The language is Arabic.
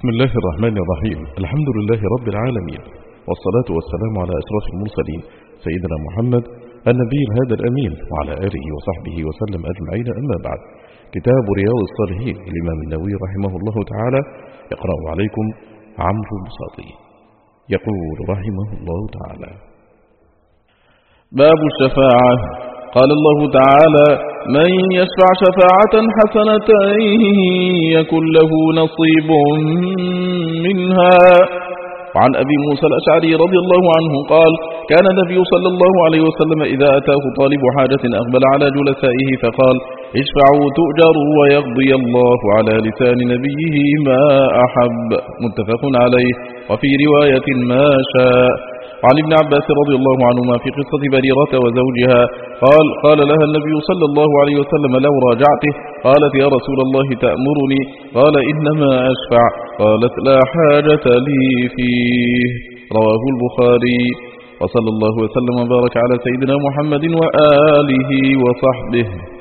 بسم الله الرحمن الرحيم. الحمد لله رب العالمين، والصلاة والسلام على أشرف المرسلين سيدنا محمد النبي الهادى الأمين وعلى آله وصحبه وسلم أجمعين. أما بعد، كتاب رياض الصالحين للإمام النووي رحمه الله تعالى، يقرأ عليكم عمرو البساطي. يقول رحمه الله تعالى: باب الشفاعة. قال الله تعالى: من يشفع شفاعة حسنة يكن له نصيب منها. وعن أبي موسى الأشعري رضي الله عنه قال: كان النبي صلى الله عليه وسلم إذا أتاه طالب حاجة أقبل على جلسائه فقال: اشفعوا تؤجروا ويقضي الله على لسان نبيه ما أحب. متفق عليه. وفي رواية ما شاء. وعن ابن عباس رضي الله عنهما في قصة بريرة وزوجها قال لها النبي صلى الله عليه وسلم: لو راجعته. قالت: يا رسول الله تأمرني؟ قال: إنما أشفع. قالت: لا حاجة لي فيه. رواه البخاري. وصلى الله وسلم وبارك على سيدنا محمد وآله وصحبه.